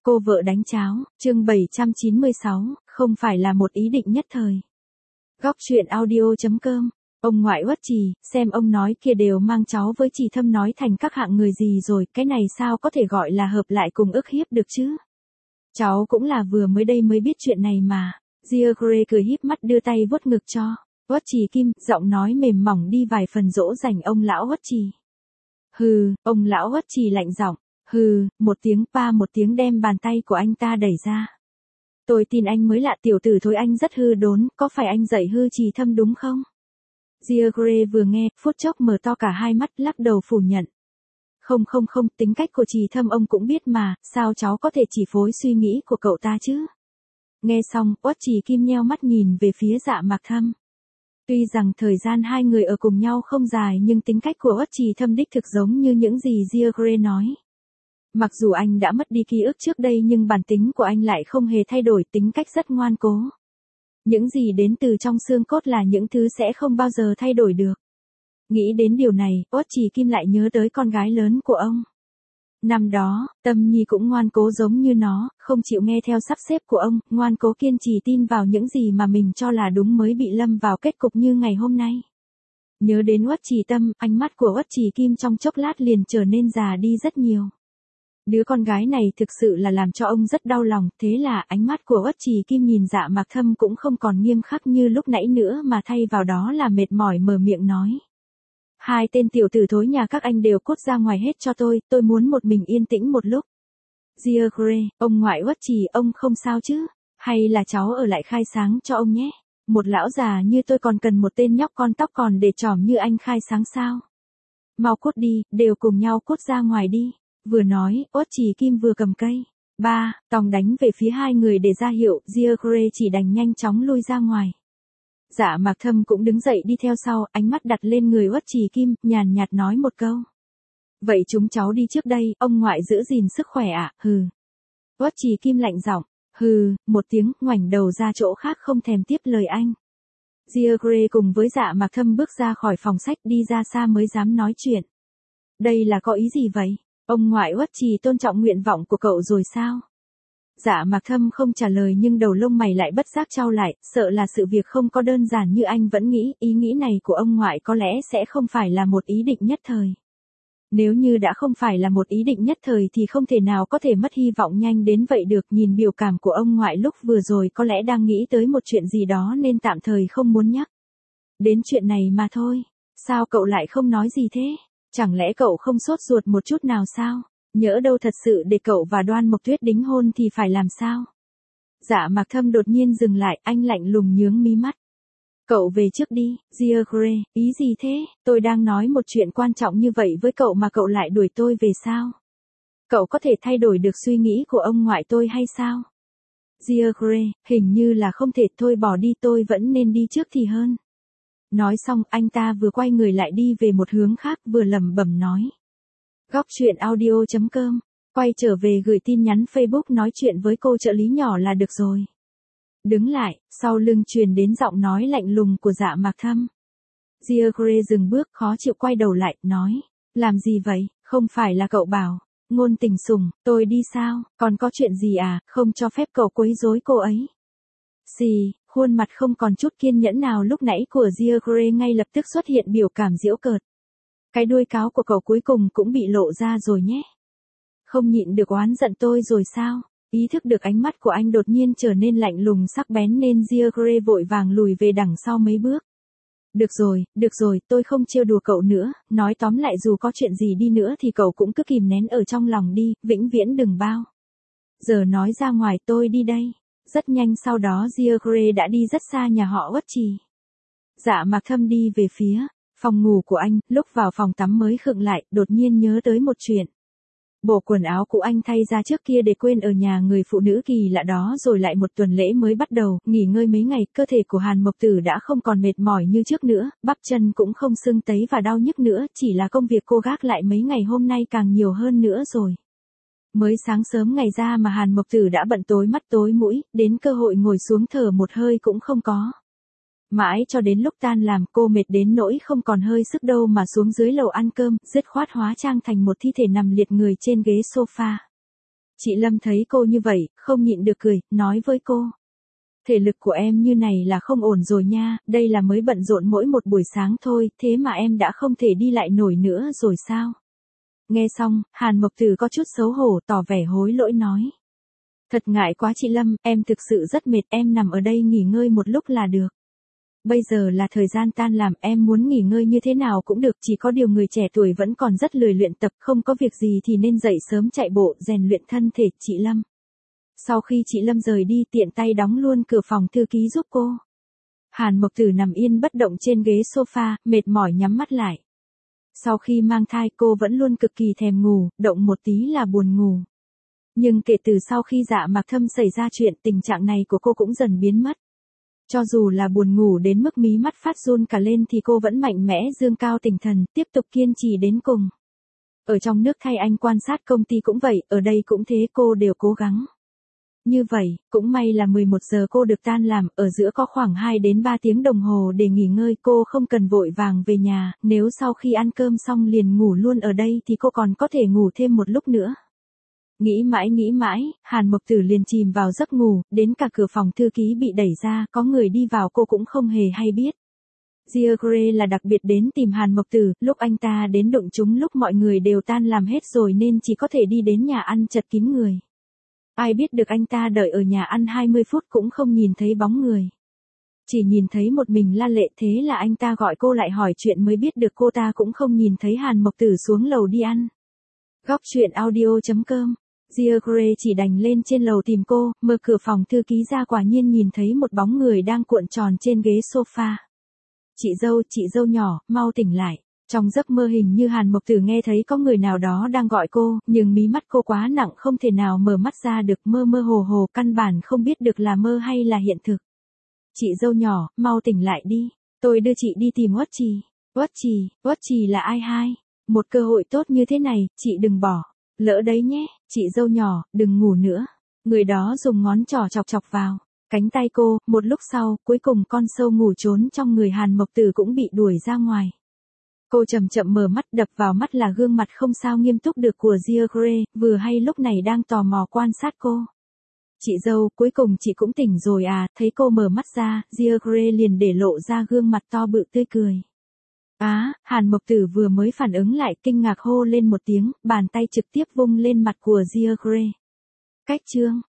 Cô vợ đánh cháo, chương 796, không phải là một ý định nhất thời. Góc truyện audio.com. Ông ngoại Uất Trì, xem ông nói kia đều mang cháu với Trì Thâm nói thành các hạng người gì rồi, cái này sao có thể gọi là hợp lại cùng ức hiếp được chứ? Cháu cũng là vừa mới đây mới biết chuyện này mà. Diagre cười híp mắt đưa tay vuốt ngực cho Uất Trì Kim, giọng nói mềm mỏng đi vài phần dỗ dành ông lão Uất Trì. Hừ, ông lão Uất Trì lạnh giọng. Hừ, một tiếng pa một tiếng đem bàn tay của anh ta đẩy ra. Tôi tin anh mới lạ tiểu tử thôi, anh rất hư đốn, có phải anh dạy hư Trì Thâm đúng không? Diagre vừa nghe, phút chốc mở to cả hai mắt lắc đầu phủ nhận. Không, tính cách của Trì Thâm ông cũng biết mà, sao cháu có thể chỉ phối suy nghĩ của cậu ta chứ? Nghe xong, Uất Trì Kim nheo mắt nhìn về phía Dạ Mạc Thâm. Tuy rằng thời gian hai người ở cùng nhau không dài nhưng tính cách của Uất Trì Thâm đích thực giống như những gì Diagre nói. Mặc dù anh đã mất đi ký ức trước đây nhưng bản tính của anh lại không hề thay đổi, tính cách rất ngoan cố. Những gì đến từ trong xương cốt là những thứ sẽ không bao giờ thay đổi được. Nghĩ đến điều này, Uất Trì Kim lại nhớ tới con gái lớn của ông. Năm đó, Tâm Nhi cũng ngoan cố giống như nó, không chịu nghe theo sắp xếp của ông, ngoan cố kiên trì tin vào những gì mà mình cho là đúng mới bị lâm vào kết cục như ngày hôm nay. Nhớ đến Uất Trì Tâm, ánh mắt của Uất Trì Kim trong chốc lát liền trở nên già đi rất nhiều. Đứa con gái này thực sự là làm cho ông rất đau lòng, thế là ánh mắt của Uất Trì Kim nhìn Dạ Mạc Thâm cũng không còn nghiêm khắc như lúc nãy nữa mà thay vào đó là mệt mỏi mở miệng nói. Hai tên tiểu tử thối nhà các anh đều cút ra ngoài hết cho tôi muốn một mình yên tĩnh một lúc. Diagre, ông ngoại Uất Trì, ông không sao chứ? Hay là cháu ở lại khai sáng cho ông nhé? Một lão già như tôi còn cần một tên nhóc con tóc còn để trỏm như anh khai sáng sao? Mau cút đi, đều cùng nhau cút ra ngoài đi. Vừa nói, Uất Trì Kim vừa cầm cây tòng đánh về phía hai người để ra hiệu, Diagre chỉ đành nhanh chóng lui ra ngoài. Dạ Mạc Thâm cũng đứng dậy đi theo sau, ánh mắt đặt lên người Uất Trì Kim, nhàn nhạt nói một câu. Vậy chúng cháu đi trước đây, ông ngoại giữ gìn sức khỏe ạ, hừ. Uất Trì Kim lạnh giọng, hừ, một tiếng, ngoảnh đầu ra chỗ khác không thèm tiếp lời anh. Diagre cùng với Dạ Mạc Thâm bước ra khỏi phòng sách đi ra xa mới dám nói chuyện. Đây là có ý gì vậy? Ông ngoại Uất Trì tôn trọng nguyện vọng của cậu rồi sao? Dạ Mạc Thâm không trả lời nhưng đầu lông mày lại bất giác chau lại, sợ là sự việc không có đơn giản như anh vẫn nghĩ, ý nghĩ này của ông ngoại có lẽ sẽ không phải là một ý định nhất thời. Nếu như đã không phải là một ý định nhất thời thì không thể nào có thể mất hy vọng nhanh đến vậy được, nhìn biểu cảm của ông ngoại lúc vừa rồi có lẽ đang nghĩ tới một chuyện gì đó nên tạm thời không muốn nhắc. Đến chuyện này mà thôi, sao cậu lại không nói gì thế? Chẳng lẽ cậu không sốt ruột một chút nào sao? Nhỡ đâu thật sự để cậu và Đoan Mộc Tuyết đính hôn thì phải làm sao? Dạ Mạc Thâm đột nhiên dừng lại, anh lạnh lùng nhướng mí mắt. Cậu về trước đi, Diagre, ý gì thế? Tôi đang nói một chuyện quan trọng như vậy với cậu mà cậu lại đuổi tôi về sao? Cậu có thể thay đổi được suy nghĩ của ông ngoại tôi hay sao? Diagre, hình như là không thể, thôi bỏ đi, tôi vẫn nên đi trước thì hơn. Nói xong, anh ta vừa quay người lại đi về một hướng khác vừa lẩm bẩm nói. Góc truyện audio.com, quay trở về gửi tin nhắn Facebook nói chuyện với cô trợ lý nhỏ là được rồi. Đứng lại, sau lưng truyền đến giọng nói lạnh lùng của Dạ Mạc Thâm. Diagre dừng bước khó chịu quay đầu lại, nói. Làm gì vậy, không phải là cậu bảo. Ngôn Tình Sùng, tôi đi sao, còn có chuyện gì à, không cho phép cậu quấy rối cô ấy. Xì, khuôn mặt không còn chút kiên nhẫn nào lúc nãy của Diagre ngay lập tức xuất hiện biểu cảm giễu cợt. Cái đuôi cáo của cậu cuối cùng cũng bị lộ ra rồi nhé. Không nhịn được oán giận tôi rồi sao? Ý thức được ánh mắt của anh đột nhiên trở nên lạnh lùng sắc bén nên Diagre vội vàng lùi về đằng sau mấy bước. Được rồi, tôi không trêu đùa cậu nữa, nói tóm lại dù có chuyện gì đi nữa thì cậu cũng cứ kìm nén ở trong lòng đi, vĩnh viễn đừng bao giờ nói ra ngoài, tôi đi đây. Rất nhanh sau đó Diagre đã đi rất xa nhà họ Uất Trì. Dạ Mạc Thâm đi về phía phòng ngủ của anh, lúc vào phòng tắm mới khựng lại, đột nhiên nhớ tới một chuyện. Bộ quần áo của anh thay ra trước kia để quên ở nhà người phụ nữ kỳ lạ đó rồi lại một tuần lễ mới bắt đầu, nghỉ ngơi mấy ngày, cơ thể của Hàn Mộc Tử đã không còn mệt mỏi như trước nữa, bắp chân cũng không sưng tấy và đau nhức nữa, chỉ là công việc cô gác lại mấy ngày hôm nay càng nhiều hơn nữa rồi. Mới sáng sớm ngày ra mà Hàn Mộc Tử đã bận tối mắt tối mũi, đến cơ hội ngồi xuống thở một hơi cũng không có. Mãi cho đến lúc tan làm cô mệt đến nỗi không còn hơi sức đâu mà xuống dưới lầu ăn cơm, dứt khoát hóa trang thành một thi thể nằm liệt người trên ghế sofa. Chị Lâm thấy cô như vậy, không nhịn được cười, nói với cô. Thể lực của em như này là không ổn rồi nha, đây là mới bận rộn mỗi một buổi sáng thôi, thế mà em đã không thể đi lại nổi nữa rồi sao? Nghe xong, Hàn Mộc Tử có chút xấu hổ tỏ vẻ hối lỗi nói. Thật ngại quá chị Lâm, em thực sự rất mệt, em nằm ở đây nghỉ ngơi một lúc là được. Bây giờ là thời gian tan làm, em muốn nghỉ ngơi như thế nào cũng được, chỉ có điều người trẻ tuổi vẫn còn rất lười luyện tập, không có việc gì thì nên dậy sớm chạy bộ, rèn luyện thân thể, chị Lâm. Sau khi chị Lâm rời đi, tiện tay đóng luôn cửa phòng thư ký giúp cô. Hàn Mộc Tử nằm yên bất động trên ghế sofa, mệt mỏi nhắm mắt lại. Sau khi mang thai cô vẫn luôn cực kỳ thèm ngủ, động một tí là buồn ngủ. Nhưng kể từ sau khi Dạ Mạc Thâm xảy ra chuyện, tình trạng này của cô cũng dần biến mất. Cho dù là buồn ngủ đến mức mí mắt phát run cả lên thì cô vẫn mạnh mẽ dương cao tinh thần, tiếp tục kiên trì đến cùng. Ở trong nước thay anh quan sát công ty cũng vậy, ở đây cũng thế, cô đều cố gắng. Như vậy, cũng may là 11 giờ cô được tan làm, ở giữa có khoảng 2 đến 3 tiếng đồng hồ để nghỉ ngơi, cô không cần vội vàng về nhà, nếu sau khi ăn cơm xong liền ngủ luôn ở đây thì cô còn có thể ngủ thêm một lúc nữa. Nghĩ mãi, Hàn Mộc Tử liền chìm vào giấc ngủ, đến cả cửa phòng thư ký bị đẩy ra, có người đi vào cô cũng không hề hay biết. Gia Gray là đặc biệt đến tìm Hàn Mộc Tử, lúc anh ta đến đụng chúng lúc mọi người đều tan làm hết rồi nên chỉ có thể đi đến nhà ăn chật kín người. Ai biết được anh ta đợi ở nhà ăn 20 phút cũng không nhìn thấy bóng người. Chỉ nhìn thấy một mình La Lệ, thế là anh ta gọi cô lại hỏi chuyện mới biết được cô ta cũng không nhìn thấy Hàn Mộc Tử xuống lầu đi ăn. Góc truyện audio.com. Gia Gray chỉ đành lên trên lầu tìm cô, mở cửa phòng thư ký ra quả nhiên nhìn thấy một bóng người đang cuộn tròn trên ghế sofa. Chị dâu nhỏ, mau tỉnh lại. Trong giấc mơ hình như Hàn Mộc Tử nghe thấy có người nào đó đang gọi cô, nhưng mí mắt cô quá nặng không thể nào mở mắt ra được, mơ mơ hồ hồ căn bản không biết được là mơ hay là hiện thực. Chị dâu nhỏ, mau tỉnh lại đi, tôi đưa chị đi tìm Uất Trì. Uất Trì là ai hai? Một cơ hội tốt như thế này, chị đừng bỏ. Lỡ đấy nhé, chị dâu nhỏ, đừng ngủ nữa. Người đó dùng ngón trỏ chọc vào cánh tay cô, một lúc sau, cuối cùng con sâu ngủ trốn trong người Hàn Mộc Tử cũng bị đuổi ra ngoài. Cô chậm chậm mở mắt, đập vào mắt là gương mặt không sao nghiêm túc được của Gia Gray, vừa hay lúc này đang tò mò quan sát cô. Chị dâu, cuối cùng chị cũng tỉnh rồi à, thấy cô mở mắt ra, Gia Gray liền để lộ ra gương mặt to bự tươi cười. Hàn Mộc Tử vừa mới phản ứng lại, kinh ngạc hô lên một tiếng, bàn tay trực tiếp vung lên mặt của Gia Gray. Cách chương